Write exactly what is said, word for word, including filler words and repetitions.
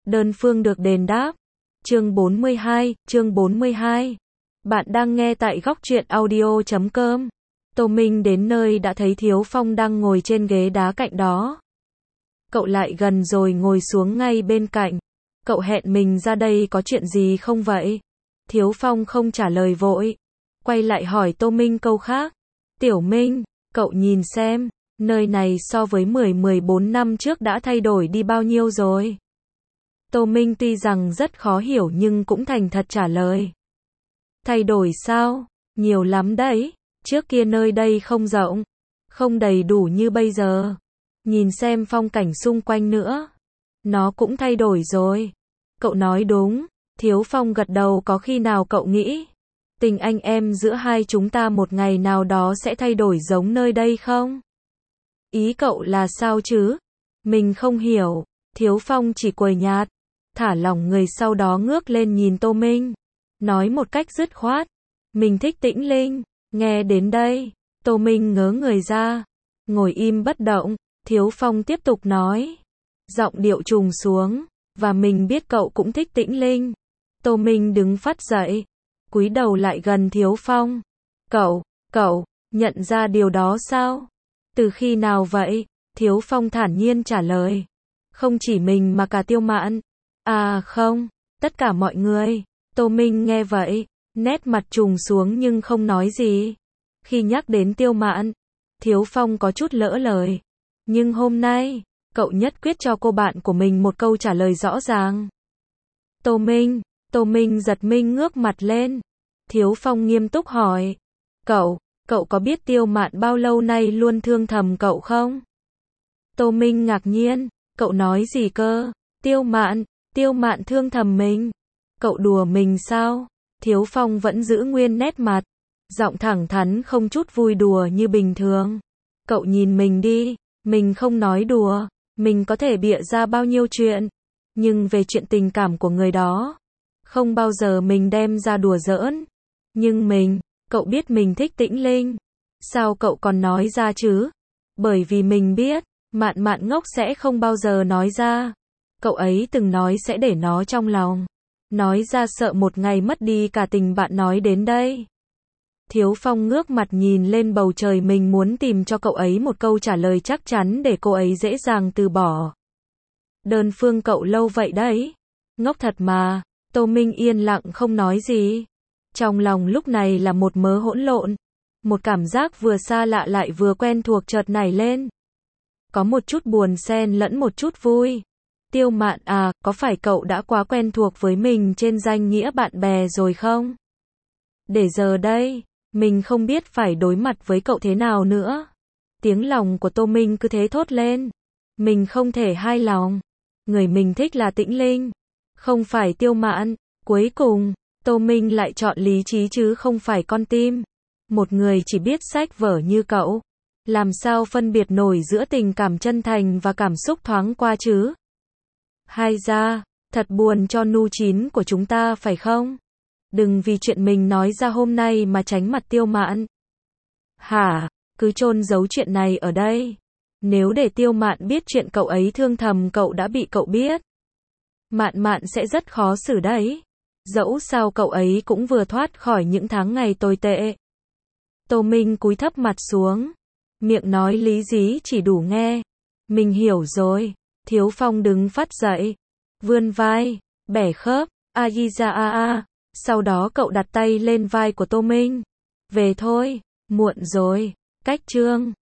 Đơn phương được đền đáp. Chương bốn mươi hai, chương bốn mươi hai. Bạn đang nghe tại góc truyện audio chấm com. Tô Minh đến nơi đã thấy Thiếu Phong đang ngồi trên ghế đá cạnh đó. Cậu lại gần rồi ngồi xuống ngay bên cạnh. Cậu hẹn mình ra đây có chuyện gì không vậy? Thiếu Phong không trả lời vội. Quay lại hỏi Tô Minh câu khác. Tiểu Minh, cậu nhìn xem, nơi này so với mười mười bốn năm trước đã thay đổi đi bao nhiêu rồi? Tô Minh tuy rằng rất khó hiểu nhưng cũng thành thật trả lời. Thay đổi sao? Nhiều lắm đấy. Trước kia nơi đây không rộng, không đầy đủ như bây giờ. Nhìn xem phong cảnh xung quanh nữa. Nó cũng thay đổi rồi. Cậu nói đúng. Thiếu Phong gật đầu. Có khi nào cậu nghĩ tình anh em giữa hai chúng ta một ngày nào đó sẽ thay đổi giống nơi đây không? Ý cậu là sao chứ? Mình không hiểu. Thiếu Phong chỉ cười nhạt, thả lỏng người sau đó ngước lên nhìn Tô Minh. Nói một cách dứt khoát. Mình thích tĩnh linh. Nghe đến đây, Tô Minh ngớ người ra. Ngồi im bất động. Thiếu Phong tiếp tục nói. Giọng điệu trùng xuống. Và mình biết cậu cũng thích tĩnh linh. Tô Minh đứng phắt dậy. Cúi đầu lại gần Thiếu Phong. Cậu, cậu, nhận ra điều đó sao? Từ khi nào vậy? Thiếu Phong thản nhiên trả lời. Không chỉ mình mà cả Tiêu Mạn. À không, tất cả mọi người. Tô Minh nghe vậy, nét mặt trùng xuống nhưng không nói gì. Khi nhắc đến Tiêu Mạn, Thiếu Phong có chút lỡ lời. Nhưng hôm nay, cậu nhất quyết cho cô bạn của mình một câu trả lời rõ ràng. Tô Minh, Tô Minh giật mình ngước mặt lên. Thiếu Phong nghiêm túc hỏi. Cậu, cậu có biết Tiêu Mạn bao lâu nay luôn thương thầm cậu không? Tô Minh ngạc nhiên, cậu nói gì cơ? Tiêu Mạn, Tiêu Mạn thương thầm mình. Cậu đùa mình sao? Thiếu Phong vẫn giữ nguyên nét mặt, giọng thẳng thắn không chút vui đùa như bình thường. Cậu nhìn mình đi, mình không nói đùa, mình có thể bịa ra bao nhiêu chuyện, nhưng về chuyện tình cảm của người đó, không bao giờ mình đem ra đùa giỡn. Nhưng mình, cậu biết mình thích tĩnh linh. Sao cậu còn nói ra chứ? Bởi vì mình biết, Mạn Mạn ngốc sẽ không bao giờ nói ra. Cậu ấy từng nói sẽ để nó trong lòng. Nói ra sợ một ngày mất đi cả tình bạn nói đến đây. Thiếu Phong ngước mặt nhìn lên bầu trời, mình muốn tìm cho cậu ấy một câu trả lời chắc chắn để cô ấy dễ dàng từ bỏ. Đơn phương cậu lâu vậy đấy. Ngốc thật mà. Tô Minh yên lặng không nói gì. Trong lòng lúc này là một mớ hỗn lộn. Một cảm giác vừa xa lạ lại vừa quen thuộc chợt nảy lên. Có một chút buồn xen lẫn một chút vui. Tiêu Mạn à, có phải cậu đã quá quen thuộc với mình trên danh nghĩa bạn bè rồi không? Để giờ đây, mình không biết phải đối mặt với cậu thế nào nữa. Tiếng lòng của Tô Minh cứ thế thốt lên. Mình không thể hai lòng. Người mình thích là tĩnh linh, không phải Tiêu Mạn. Cuối cùng, Tô Minh lại chọn lý trí chứ không phải con tim. Một người chỉ biết sách vở như cậu, làm sao phân biệt nổi giữa tình cảm chân thành và cảm xúc thoáng qua chứ? Hay ra, thật buồn cho nu chín của chúng ta phải không? Đừng vì chuyện mình nói ra hôm nay mà tránh mặt Tiêu Mạn. Hả? Cứ chôn giấu chuyện này ở đây. Nếu để Tiêu Mạn biết chuyện cậu ấy thương thầm cậu đã bị cậu biết, Mạn Mạn sẽ rất khó xử đấy. Dẫu sao cậu ấy cũng vừa thoát khỏi những tháng ngày tồi tệ. Tô Minh cúi thấp mặt xuống, miệng nói lý dí chỉ đủ nghe. Mình hiểu rồi. Thiếu Phong đứng phắt dậy, vươn vai, bẻ khớp, a di ra a a. Sau đó cậu đặt tay lên vai của Tô Minh. Về thôi, muộn rồi. Cách chương